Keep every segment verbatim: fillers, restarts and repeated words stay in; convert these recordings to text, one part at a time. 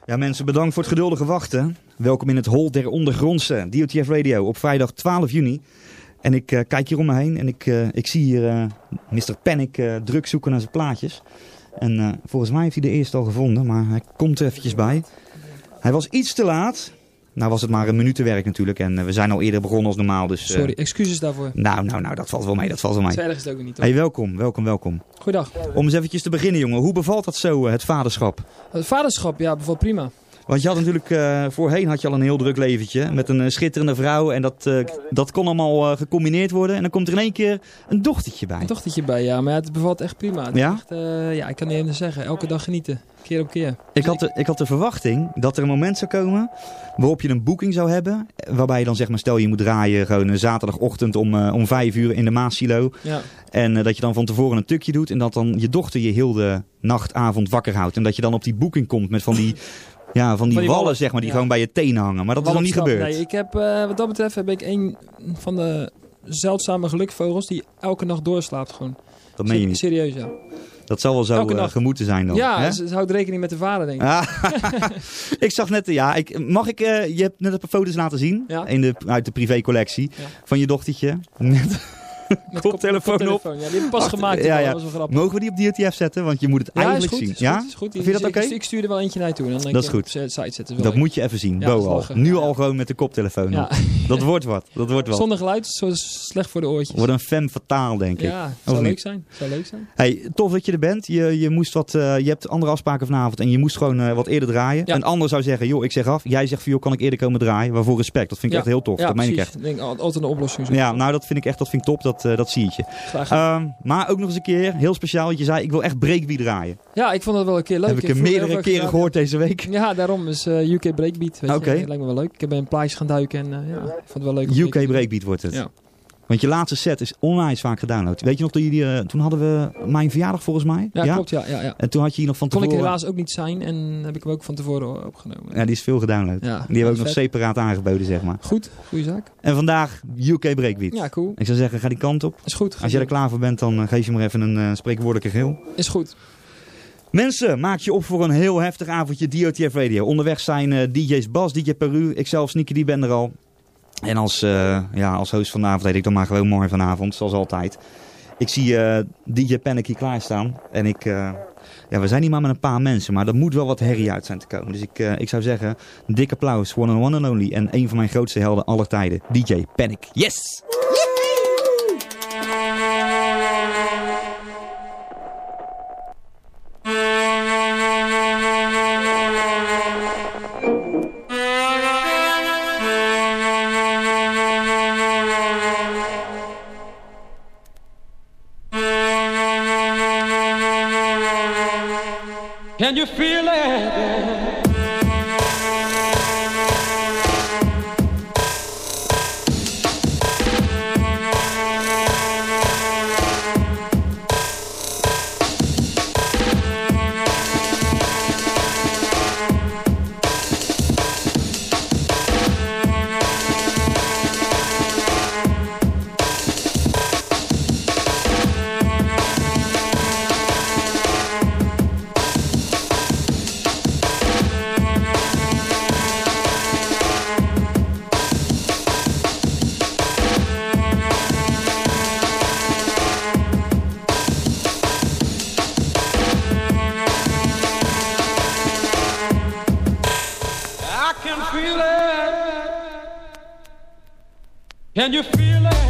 Ja, mensen, bedankt voor het geduldige wachten. Welkom in het hol der ondergrondse D O T F Radio op vrijdag twaalf juni. En ik uh, kijk hier om me heen en ik, uh, ik zie hier uh, mister Panic uh, druk zoeken naar zijn plaatjes. En uh, volgens mij heeft hij de eerste al gevonden, maar hij komt er eventjes bij. Hij was iets te laat. Nou was het maar een minutenwerk natuurlijk en uh, we zijn al eerder begonnen als normaal. Dus, uh, Sorry, excuses daarvoor. Nou, nou, nou, dat valt wel mee, dat valt wel mee. Zo erg is het ook niet, toch? Hey, welkom, welkom, welkom. Goeiedag. Om eens eventjes te beginnen, jongen. Hoe bevalt dat zo, uh, het vaderschap? Het vaderschap, ja, bevalt prima. Want je had natuurlijk, uh, voorheen had je al een heel druk leventje met een uh, schitterende vrouw. En dat, uh, dat kon allemaal uh, gecombineerd worden. En dan komt er in één keer een dochtertje bij. Een dochtertje bij, ja. Maar ja, het bevalt echt prima. Het ja? Echt, uh, ja, ik kan niet even zeggen. Elke dag genieten. Keer op keer. Ik had, de, ik had de verwachting dat er een moment zou komen waarop je een boeking zou hebben. Waarbij je dan zeg maar, stel je moet draaien gewoon een zaterdagochtend om, uh, om vijf uur in de Maassilo. Ja. En uh, dat je dan van tevoren een tukje doet. En dat dan je dochter je heel de nacht, avond wakker houdt. En dat je dan op die boeking komt met van die... Ja, van die, van die wallen, zeg maar, die ja. gewoon bij je tenen hangen. Maar dat is nog niet gebeurd. Nee, ik heb, uh, wat dat betreft heb ik een van de zeldzame gelukvogels die elke nacht doorslaapt gewoon. Dat meen je niet? Serieus, ja. Dat zal wel zo uh, gemoeten zijn dan. Ja, hè? ze, ze houdt rekening met de vader, denk ik. Ah, ik zag net, ja, ik, mag ik, uh, je hebt net een paar foto's laten zien ja? in de, uit de privécollectie ja. van je dochtertje. Met Met koptelefoon kop, op. Ja, die heb ik pas Ach, gemaakt. Ja, ja. Dat was wel grappig. Mogen we die op D O T F zetten? Want je moet het ja, eigenlijk is goed, zien. Is ja, goed, is goed. Vind je dat oké? Okay? Ik stuur er wel eentje naar je toe. Dan dat is goed. Op site zetten. Dat moet je even zien. Ja, Bo al. Nu ja. al gewoon met de koptelefoon ja. op. Dat wordt wat. Dat wordt wat. Zonder geluid, zo slecht voor de oortjes. Wordt een femme fataal, denk ik. Ja, zou leuk, leuk zijn. zou leuk zijn. Hey, tof dat je er bent. Je, je, moest wat, uh, je hebt andere afspraken vanavond en je moest gewoon uh, wat eerder draaien. Ja. Een ander zou zeggen, joh, ik zeg af. Jij zegt van, joh, kan ik eerder komen draaien? Waarvoor respect. Dat vind ik ja. echt heel tof. Ja, dat precies. meen ik echt. Ik denk altijd een oplossing. Zo. Ja, nou dat vind ik echt, dat vind ik top. Dat, uh, dat zie je. Graag. Uh, maar ook nog eens een keer, heel speciaal. Dat je zei, ik wil echt breakbeat draaien. Ja, ik vond dat wel een keer leuk. Heb ik, ik er meerdere keren gedaan, gehoord deze week. Ja, daarom is uh, U K Breakbeat. Oké. Okay. Dat lijkt me wel leuk. Ik heb bij een plaatje gaan duiken en uh, ja, ik vond het wel leuk. U K Breakbeat, breakbeat wordt het. Ja. Want je laatste set is onwijs vaak gedownload. Weet je nog, dat jullie, uh, toen hadden we mijn verjaardag volgens mij. Ja, ja? klopt. Ja, ja, ja. En toen had je hier nog van tevoren... Kon ik helaas ook niet zijn en heb ik hem ook van tevoren opgenomen. Ja, die is veel gedownload. Ja, die hebben we ook vet. nog separaat aangeboden, zeg maar. Goed, goede zaak. En vandaag U K Breakbeat. Ja, cool. Ik zou zeggen, ga die kant op. Is goed. Als jij er klaar voor bent, dan uh, geef je maar even een uh, spreekwoordelijke geel. Is goed. Mensen, maak je op voor een heel heftig avondje D O T F Radio. Onderweg zijn uh, D J's Bas, D J Peru, ikzelf, Sneaky, die ben er al. En als, uh, ja, als host van de avond heet ik dan maar gewoon mooi vanavond, zoals altijd. Ik zie uh, D J Panic hier klaarstaan. En ik, uh, ja, we zijn hier maar met een paar mensen, maar er moet wel wat herrie uit zijn te komen. Dus ik, uh, ik zou zeggen, een dik applaus voor one and only en een van mijn grootste helden aller tijden, D J Panic. Yes! Can you feel it? Can you feel it?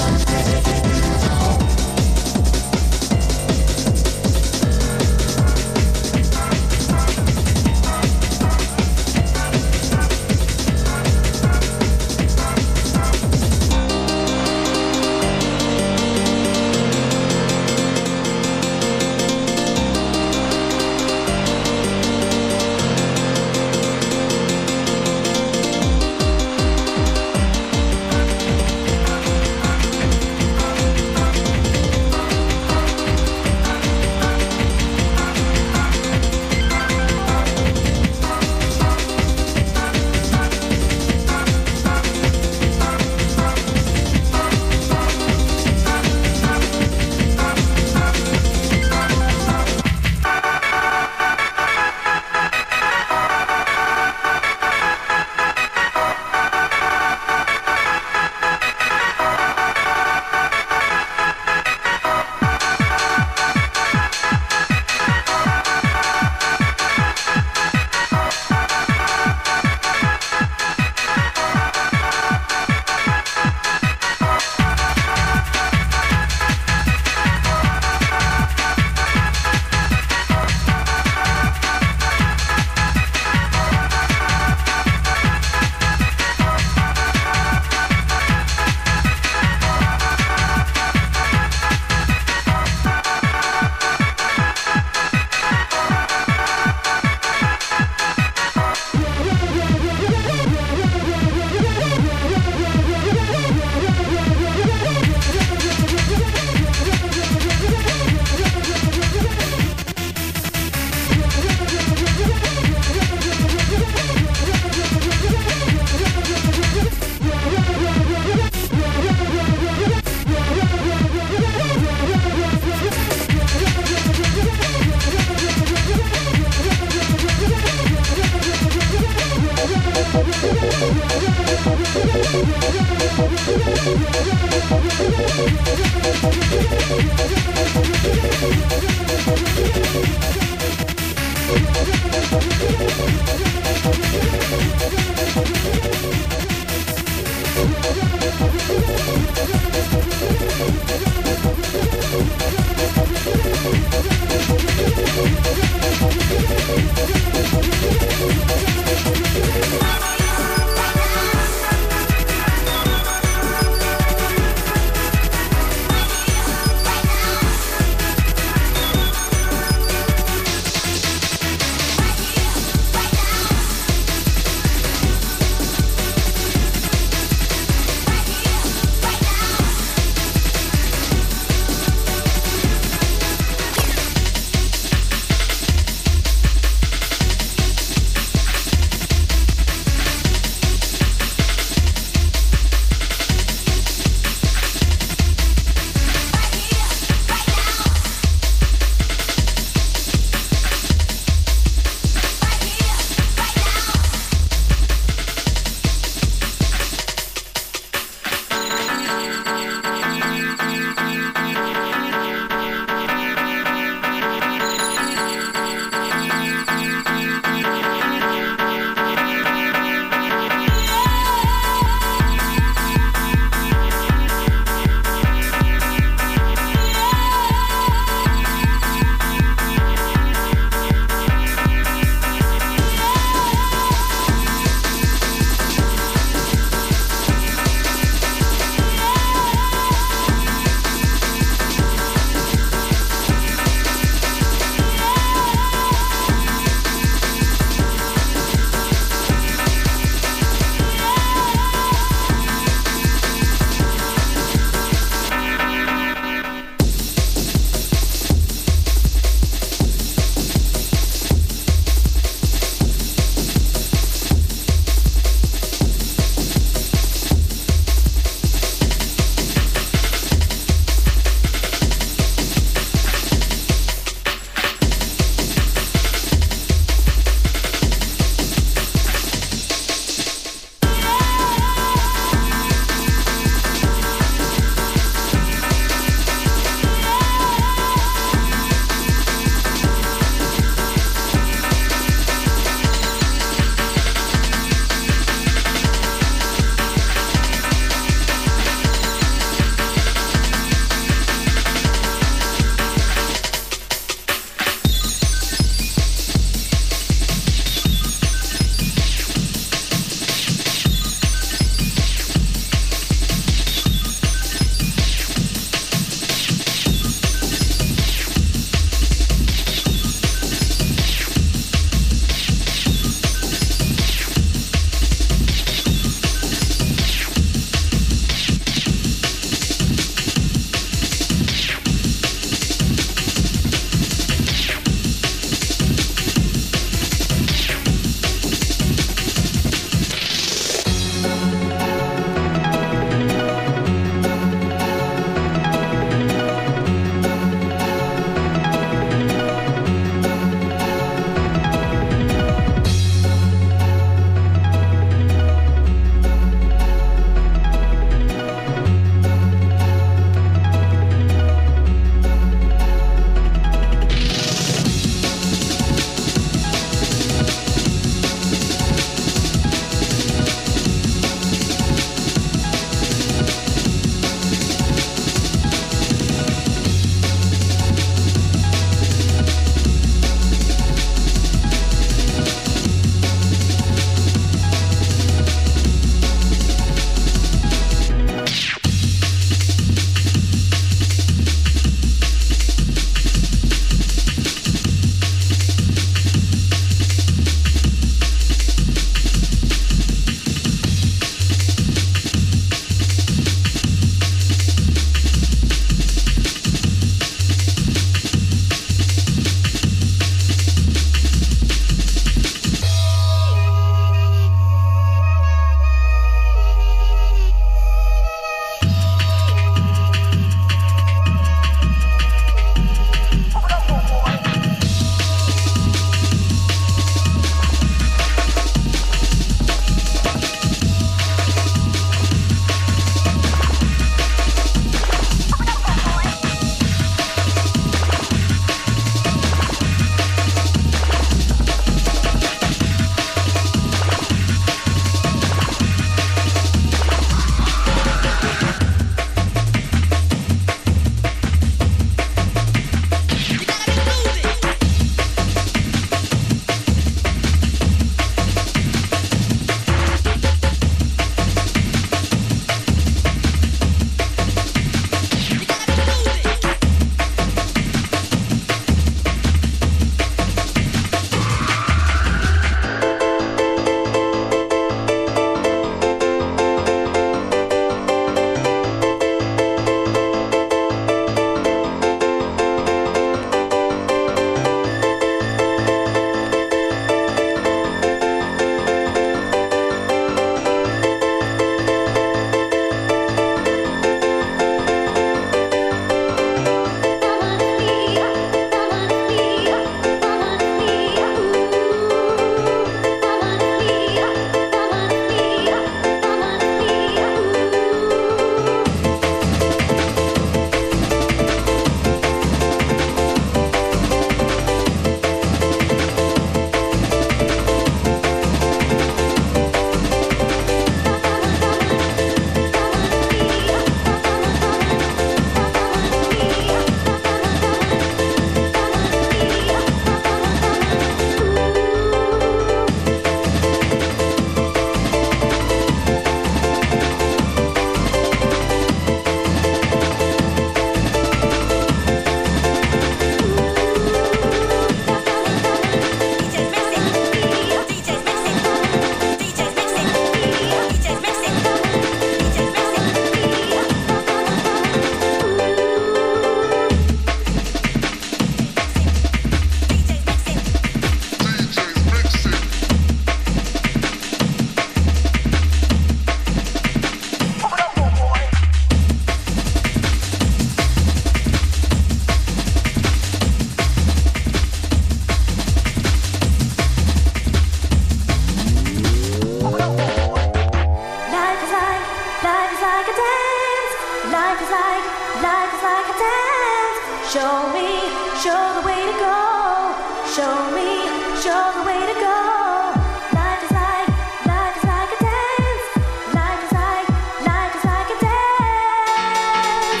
show me, show the way to go. Show me, show the way to go. Life is like, life is like a dance. Life is like, life is like a dance.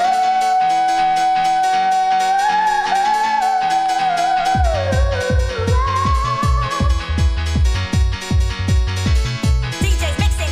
D J's mixing.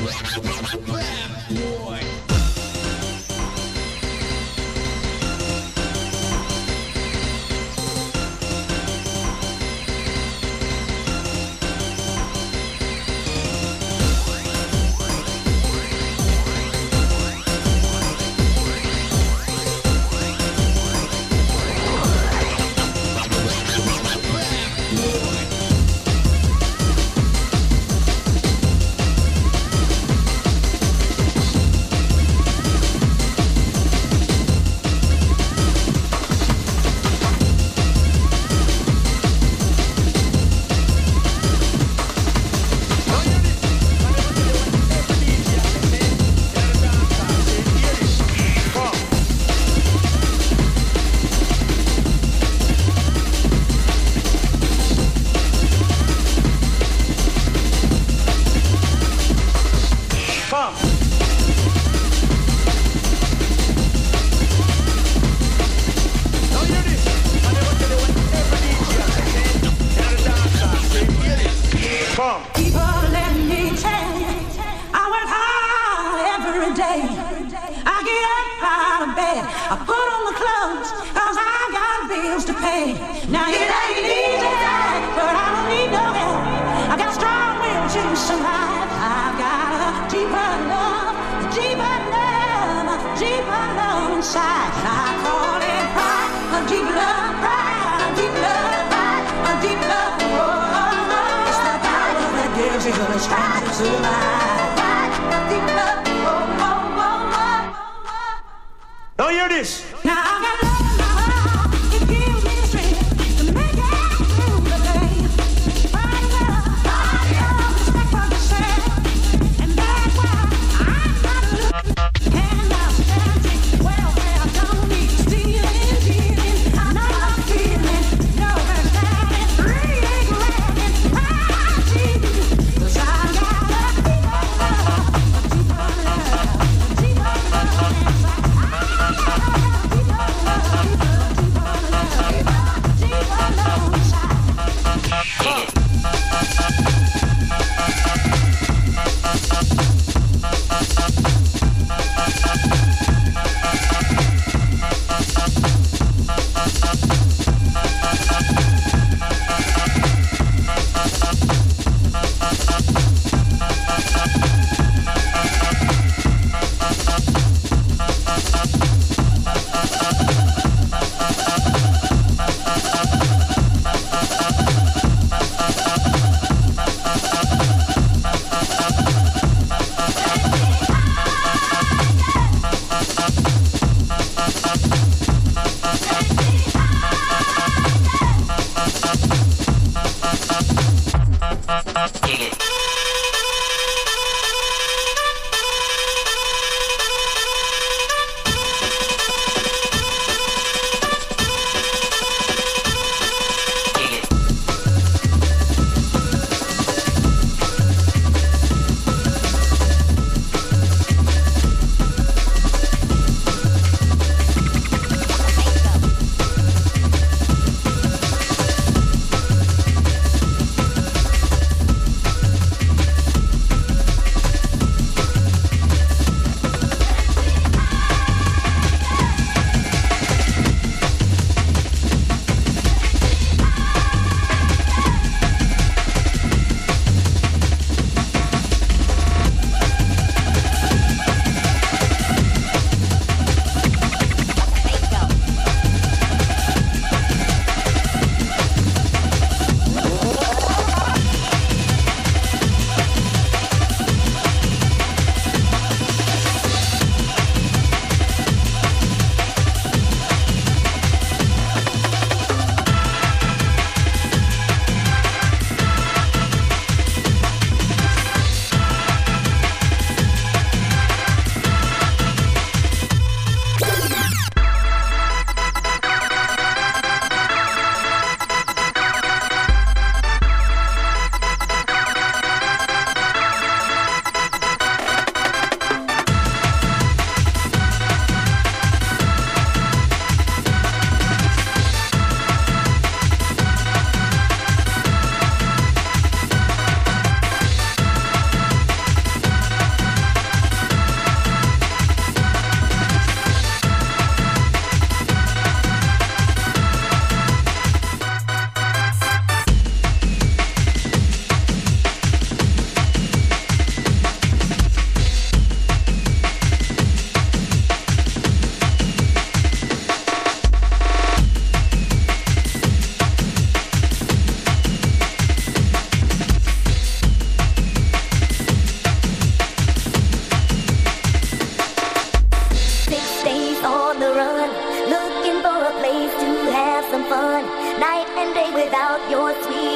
Don't hear this. Now I got love in my heart. It gives me strength to make it through the day. Body love, body love, respect for yourself, and that's why I'm not looking. And I'm standing well where I don't need stealing, dealing. I'm not feeling no understanding, really grabbing. I see you, 'cause I got a deeper love, a deeper love, a deeper love inside. I got a deeper love.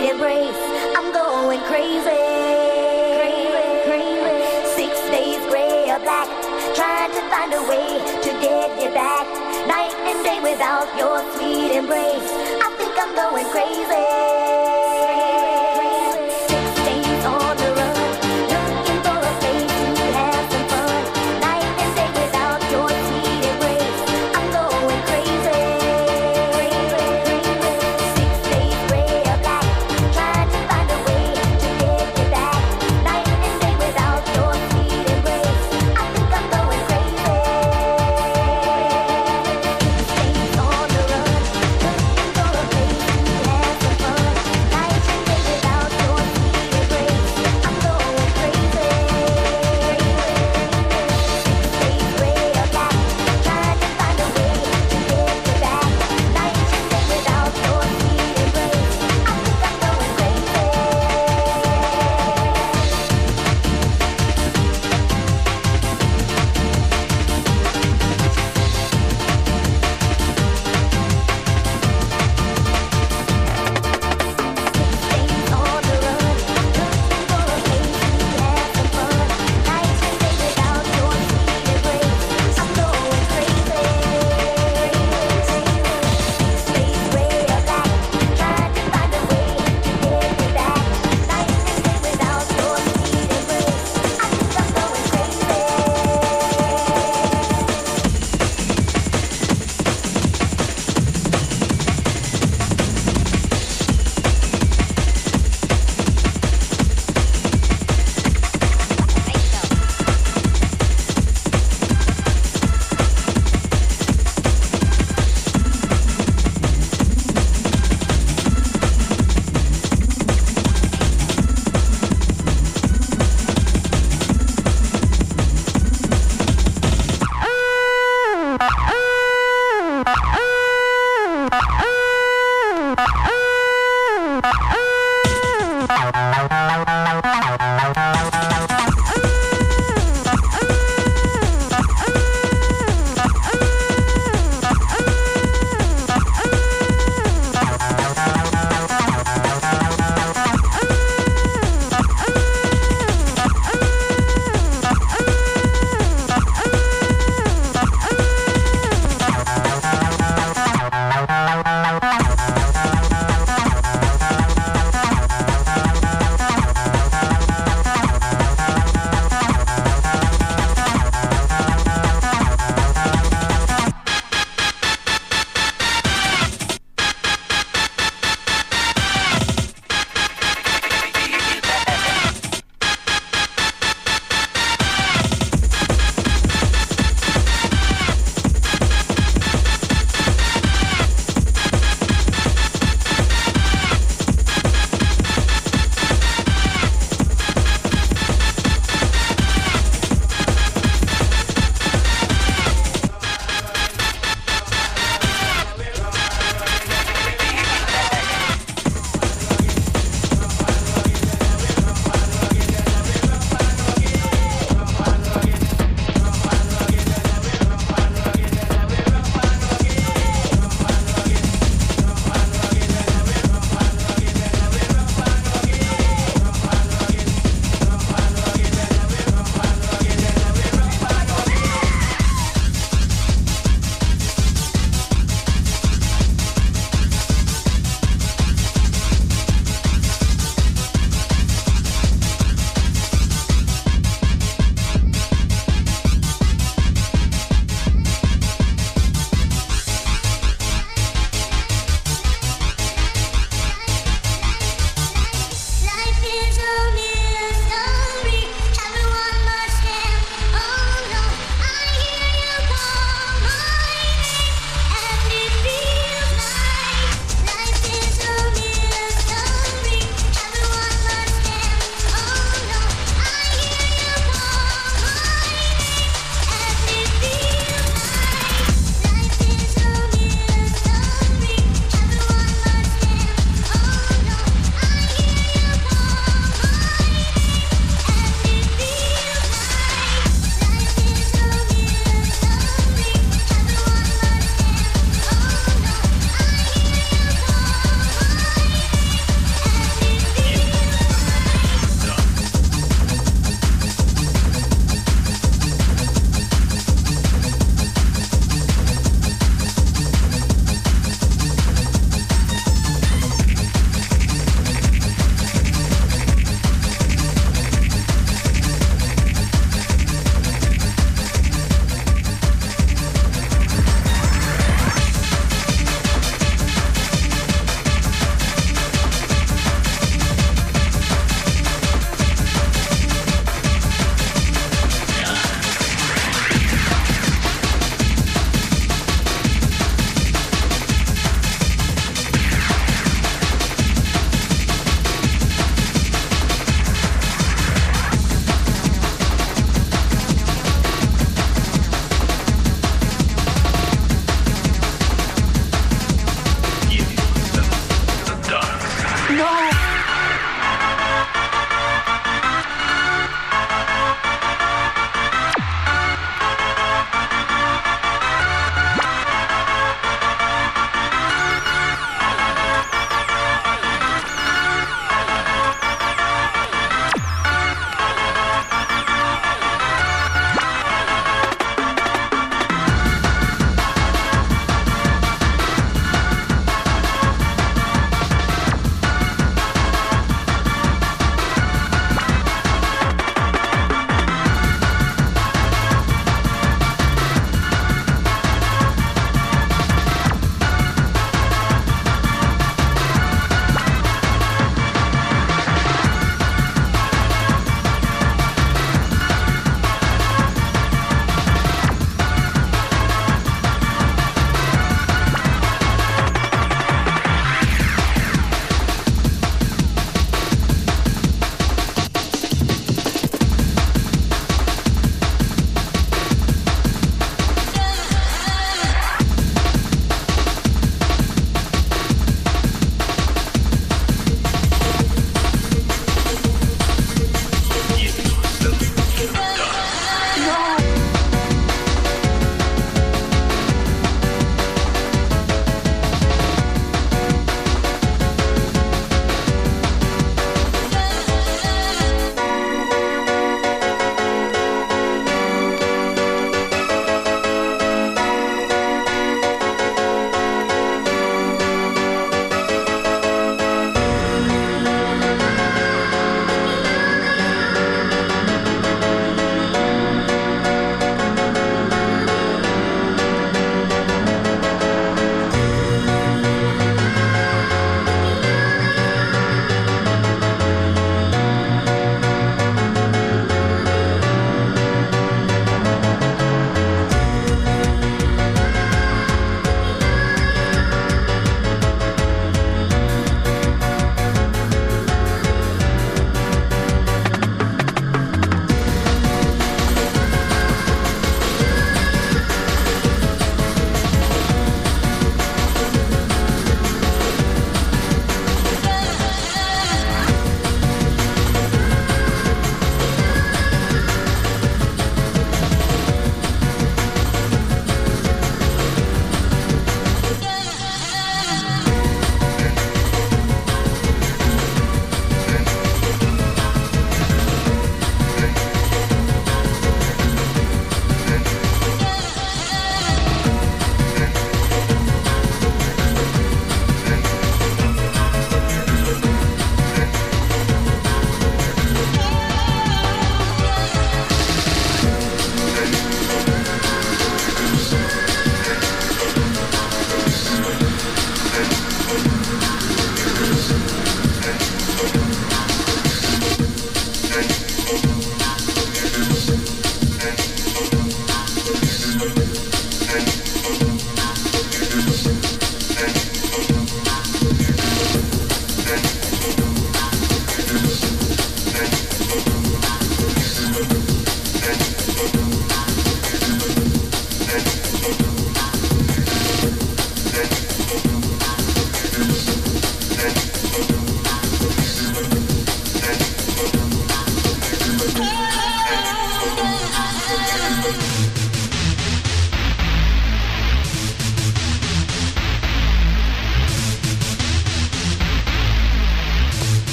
sweet embrace. I'm going crazy, crazy, crazy. Six days gray or black, trying to find a way to get you back. Night and day without your sweet embrace. I think I'm going crazy. Six days on the run, looking for a place to have some fun. Night and day without your sweet embrace. I'm going crazy. Six days gray or black, trying to find a way to get you back. Night and day without your sweet embrace. I think I'm going crazy. Six days on the run, looking for a place to have some fun.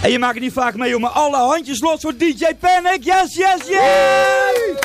En je maakt het niet vaak mee, jongen. Alle handjes los voor D J Panic. Yes, yes, yes!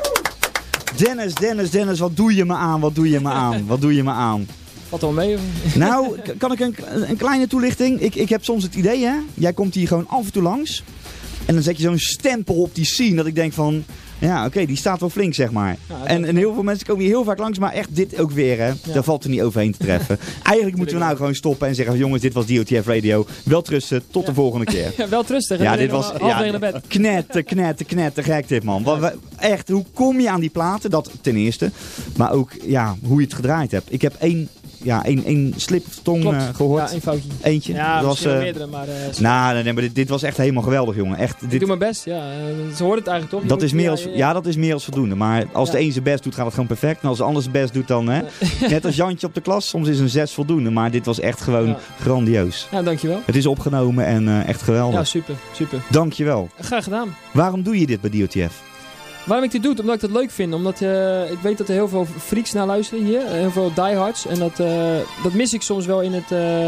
Dennis, Dennis, Dennis, wat doe je me aan? Wat doe je me aan? Wat doe je me aan? Valt wel mee. Of? Nou, k- kan ik een, een kleine toelichting? Ik, ik heb soms het idee, hè. Jij komt hier gewoon af en toe langs. En dan zet je zo'n stempel op die scene dat ik denk van... Ja, oké, okay, die staat wel flink, zeg maar. Ja, dat- en, en heel veel mensen komen hier heel vaak langs, maar echt dit ook weer, hè. Daar valt er niet overheen te treffen. Eigenlijk moeten we nou gewoon stoppen en zeggen... Jongens, dit was D O T F Radio. Wel trusten, tot de volgende keer. Ja, wel rustig. Ja, dit was half negen ja, naar bed. knetter, knetter, knetter, gek dit, man. Wat we- Echt, hoe kom je aan die platen? Dat ten eerste. Maar ook, ja, hoe je het gedraaid hebt. Ik heb één, ja, één, één sliptong Klopt. uh, gehoord. Ja, één foutje. Eentje. Ja, dat was, misschien wel uh, meerdere, maar... Uh, nou, nee, nee, maar dit, dit was echt helemaal geweldig, jongen. Echt, ik dit, doe mijn best, ja. Uh, ze hoort het eigenlijk toch? Je dat moet- is meer ja, als, ja, ja, dat is meer als voldoende. Maar als Ja. de een zijn best doet, gaat het gewoon perfect. En als de ander zijn best doet, dan... Hè, net als Jantje op de klas, soms is een zes voldoende. Maar dit was echt gewoon Ja. grandioos. Ja, dankjewel. Het is opgenomen en uh, echt geweldig. Ja, super, super. Dankjewel. Graag gedaan. Waarom doe je dit bij D O T F? Waarom ik dit doe? Omdat ik het leuk vind. Omdat uh, ik weet dat er heel veel freaks naar luisteren hier. Heel veel diehards. En dat, uh, dat mis ik soms wel in het uh,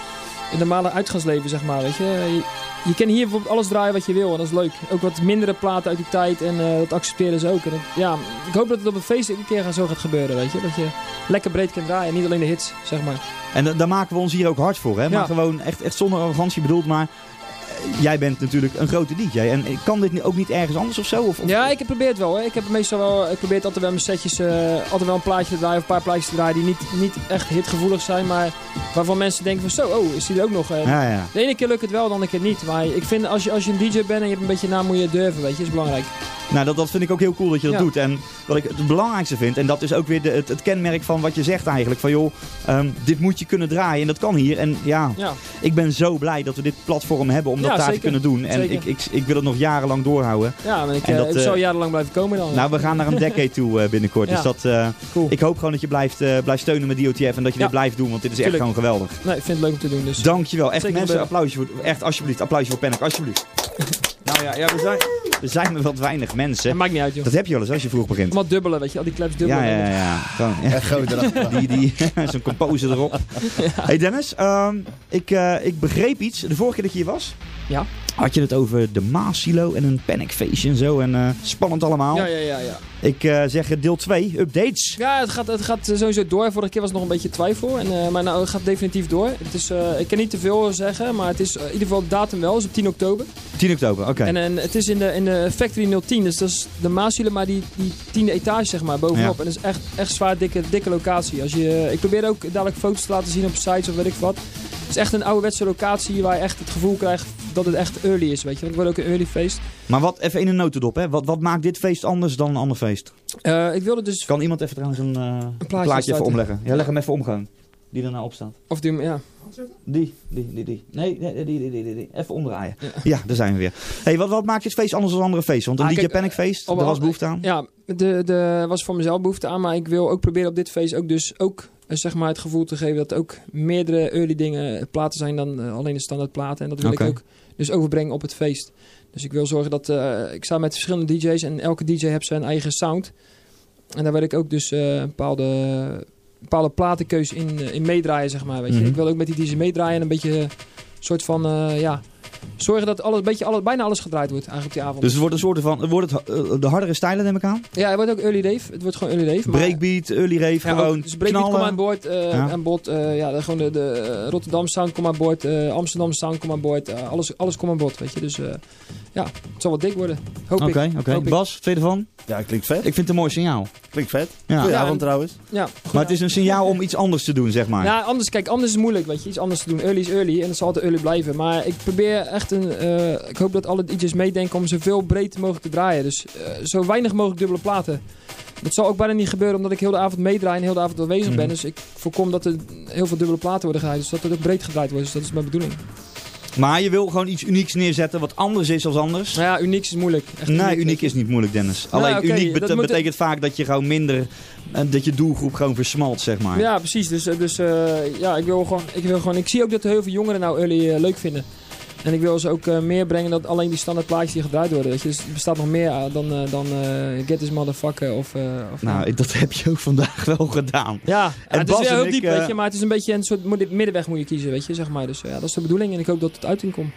in normale uitgaansleven, zeg maar. Weet je? Je, je kan hier bijvoorbeeld alles draaien wat je wil. En dat is leuk. Ook wat mindere platen uit die tijd. En uh, dat accepteren ze ook. En dat, ja, ik hoop dat het op een feest een keer zo gaat gebeuren. Weet je? Dat je lekker breed kan draaien. En niet alleen de hits, zeg maar. En da- daar maken we ons hier ook hard voor, hè? Ja. Maar gewoon echt, echt zonder arrogantie bedoeld, maar eh, jij bent natuurlijk een grote D J. En kan dit ook niet ergens anders of zo? Of, of- Ja, ik probeer het wel. Hè. Ik heb meestal wel, ik probeer het altijd wel mijn setjes, uh, altijd wel een plaatje te draaien of een paar plaatjes te draaien die niet, niet echt hitgevoelig zijn, maar waarvan mensen denken van zo, oh, is die er ook nog? En Ja, ja. de ene keer lukt het wel, de andere keer niet. Maar ik vind als je, als je een D J bent en je hebt een beetje naam, moet je durven, weet je, dat is belangrijk. Nou, dat, dat vind ik ook heel cool dat je dat Ja. doet. En wat ik het belangrijkste vind, en dat is ook weer de, het, het kenmerk van wat je zegt eigenlijk. Van joh, um, dit moet je kunnen draaien en dat kan hier. En ja, Ja, ik ben zo blij dat we dit platform hebben om dat Ja, daar zeker. te kunnen doen. En Zeker. ik, ik, ik wil het nog jarenlang doorhouden. ja maar ik, En uh, dat, ik uh, zou jarenlang blijven komen dan. Nou, we gaan naar een decade toe uh, binnenkort. Ja. Dus dat, uh, Cool. ik hoop gewoon dat je blijft, uh, blijft steunen met D O T F en dat je Ja. dit blijft doen, want dit is echt Tuurlijk. gewoon geweldig. Nee, ik vind het leuk om te doen. Dus. Dankjewel. Echt Zeker mensen, gebeuren. applausje voor, echt alsjeblieft, applausje voor Panic, alsjeblieft. Nou ja, ja we, zijn, we zijn maar wat weinig mensen. Dat maakt niet uit, joh. Dat heb je wel eens als je vroeg begint. Allemaal dubbelen, weet je, al die claps dubbelen. Ja, ja, ja. ja. Gewoon, ja. En groot erachteraan. Die, die, zo'n composer erop. Hey Dennis, um, ik, uh, ik begreep iets. De vorige keer dat je hier was, Ja. had je het over de Maas-silo en een Panic feestje en zo. En uh, spannend allemaal. Ja, ja, ja, ja. Ik uh, zeg deel twee, updates. Ja, het gaat, het gaat sowieso door. Vorige keer was er nog een beetje twijfel. En, uh, maar nou, het gaat definitief door. Het is, uh, ik kan niet te veel zeggen, maar het is uh, in ieder geval de datum wel. Het is op tien oktober. tien oktober, oké. En, en het is in de, in de Factory nul tien. Dus dat is de Maashielen, maar die, die tiende etage zeg maar, bovenop. Ja. En dat is echt, echt zwaar dikke, dikke locatie. Als je, ik probeer ook dadelijk foto's te laten zien op sites of weet ik wat. Het is echt een ouderwetse locatie waar je echt het gevoel krijgt dat het echt early is. Weet je? Want het wordt ook een early feest. Maar wat, even in een notendop, hè. Wat, wat maakt dit feest anders dan een ander feest? Uh, ik wilde dus... Kan iemand even trouwens een, uh, een plaatje, starten. even omleggen? Ja, leg hem even om gewoon. Die erna op staat. Of die, ja. Die, die, die, die. Nee, nee, die, die, die, die, die. Even omdraaien. Ja. ja, daar zijn we weer. Hey, wat, wat maakt dit feest anders dan andere feesten? Want een Ah, D J kijk, Panic feest, op- daar was op- behoefte aan. Ja, de, de was voor mezelf behoefte aan, maar ik wil ook proberen op dit feest ook dus ook uh, zeg maar het gevoel te geven dat er ook meerdere early dingen platen zijn dan uh, alleen de standaard platen. En dat wil Oké. ik ook dus overbrengen op het feest. Dus ik wil zorgen dat uh, ik sta met verschillende D J's en elke D J heeft zijn eigen sound. En daar wil ik ook dus uh, een bepaalde, bepaalde platenkeus in, uh, in meedraaien, zeg maar. Weet je? Mhm. Ik wil ook met die D J's meedraaien en een beetje een soort van, uh, ja, zorgen dat alles, een beetje alles, bijna alles gedraaid wordt eigenlijk op die avond. Dus het wordt een soort van, wordt het uh, de hardere stijlen neem ik aan? Ja, het wordt ook early rave. Het wordt gewoon early rave. maar- Breakbeat, early rave, ja, gewoon ook, dus breakbeat komt knallen. aan boord. Uh, Ja. aan boord uh, ja, de, gewoon de, de uh, Rotterdam sound komt aan boord. Uh, Amsterdam sound komt aan boord. Uh, alles, alles komt aan boord, weet je. Dus uh, ja, het zal wat dik worden. Hoop Oké, ik. oké. Hoop ik. Bas, tweede van? Ja, klinkt vet. Ik vind het een mooi signaal. Klinkt vet. Ja. Goedenavond en- trouwens. Ja, Maar het is een signaal om iets anders te doen, zeg maar. Ja, anders, kijk, anders is het moeilijk, weet je. Iets anders te doen. Early is early en het zal altijd early blijven. Maar ik probeer echt een... Uh, ik hoop dat alle D J's meedenken om zoveel breed mogelijk te draaien. Dus uh, zo weinig mogelijk dubbele platen. Dat zal ook bijna niet gebeuren omdat ik heel de avond meedraai en heel de avond aanwezig Mhm. ben. Dus ik voorkom dat er heel veel dubbele platen worden gedraaid. Dus dat het ook breed gedraaid wordt. Dus dat is mijn bedoeling. Maar je wil gewoon iets unieks neerzetten wat anders is als anders. Nou ja, uniek is moeilijk. Echt Nee, uniek is niet moeilijk, Dennis. Alleen Nou, oké, uniek bet- dat moet- betekent vaak dat je gewoon minder... Uh, dat je doelgroep gewoon versmalt, zeg maar. Ja, precies. Dus, uh, dus uh, ja, ik wil, gewoon, ik wil gewoon... Ik zie ook dat er heel veel jongeren nou early uh, leuk vinden. En ik wil ze ook uh, meer brengen dan alleen die standaard plaatjes die gedraaid worden. Weet je? Dus er bestaat nog meer uh, dan, uh, dan uh, Get This Motherfucker of... Uh, of Nou, dat heb je ook vandaag wel gedaan. ja, En ja, het is Bas wel en heel ik, diep, uh, weet je. Maar het is een beetje een soort middenweg moet je kiezen, weet je, zeg maar. Dus uh, ja, dat is de bedoeling en ik hoop dat het uiting komt.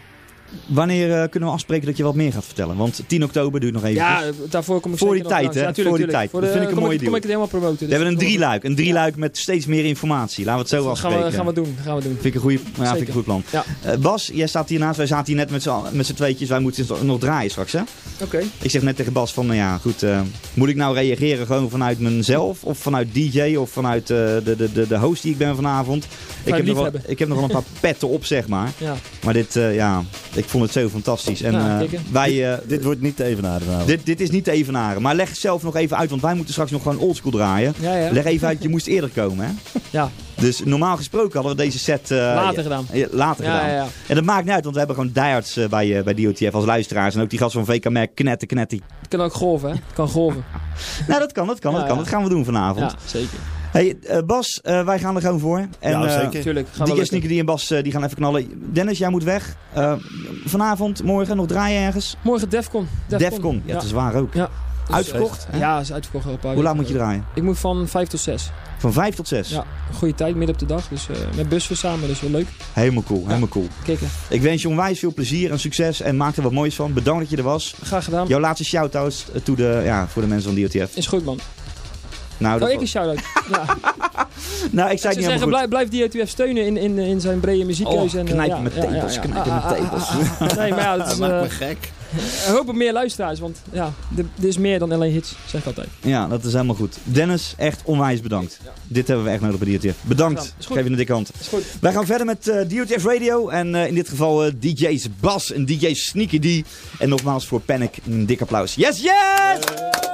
Wanneer uh, kunnen we afspreken dat je wat meer gaat vertellen? Want tien oktober duurt nog even. Ja, daarvoor kom ik Voor zeker die nog tijd, langs. hè? Ja, tuurlijk, Voor die tuurlijk. tijd. Dat vind ik een kom mooie ik, deal. kom ik het helemaal promoten. We hebben een Dus drieluik. Een drieluik met steeds meer informatie. Laten we het zo gaan afspreken. we, gaan we doen. Gaan we doen. Vind ik een, goeie, ja, vind ik een goed plan. Ja. Uh, Bas, jij staat hiernaast. Wij zaten hier net met z'n met z'n tweetjes. Wij moeten nog draaien straks, hè? Oké. Okay. Ik zeg net tegen Bas van, nou ja, goed. Uh, moet ik nou reageren gewoon vanuit mezelf? Of vanuit D J? Of vanuit uh, de, de, de, de host die ik ben vanavond? Ik heb, nog wel, ik heb nog wel een paar petten op, zeg maar. Ja. Maar dit, uh, ja, ik vond het zo fantastisch. En ja, uh, wij... Uh, dit wordt niet te evenaren vanavond. Dit, dit is niet te evenaren. Maar leg zelf nog even uit, want wij moeten straks nog gewoon oldschool draaien. Ja, ja. Leg even uit, je moest eerder komen, hè? Ja. Dus normaal gesproken hadden we deze set... Uh, later gedaan. Ja, later ja, gedaan. Ja, ja. En dat maakt niet uit, want we hebben gewoon diehards uh, bij, uh, bij D O T F als luisteraars. En ook die gast van V K Merk, knetten, knetten. Het kan ook golven, hè? Het kan golven. Nou, dat kan, dat kan, ja, dat kan. Ja. Dat gaan we doen vanavond. Ja, zeker. Hey, uh, Bas, uh, wij gaan er gewoon voor. En, ja, uh, zeker. Tuurlijk. D J Sneaker die en Bas uh, die gaan even knallen. Dennis, jij moet weg. Uh, vanavond, morgen nog draaien ergens? Morgen Defcon. Defcon, Defcon. Ja, dat is waar ook. Ja. Uitverkocht? Uh, ja, is uitverkocht. Al een paar Hoe laat weken. moet je draaien? Ik moet van vijf tot zes. Van vijf tot zes? Ja, een goede tijd, midden op de dag. Dus uh, met bussen samen, dus wel leuk. Helemaal cool, helemaal cool. Kikken. Ik wens je onwijs veel plezier en succes en maak er wat moois van. Bedankt dat je er was. Graag gedaan. Jouw laatste shout-outs to de, ja, voor de mensen van D O T F. Is goed, man. Nou, oh, ik een shout-out. Ja. Nou, ik zei ik niet zeggen, blijf, blijf D O T F steunen in, in, in zijn brede muziekkeuze. Oh, en, knijpen ja, met ja, tepels, ja, ja. knijpen met Ah, ah, tepels. ah, ah, ah. Nee, maar ja, dat is... Dat maakt me Uh, gek. we hopen meer luisteraars, want ja, er is meer dan alleen hits, zeg ik altijd. Ja, dat is helemaal goed. Dennis, echt onwijs bedankt. Ja. Dit hebben we echt nodig bij D O T F. Bedankt. Geef je een dikke hand. Is goed. Wij gaan verder met uh, D O T F Radio. En uh, in dit geval uh, D J's Bas en D J Sneaky D. En nogmaals voor Panic een dik applaus. Yes, yes! Yeah!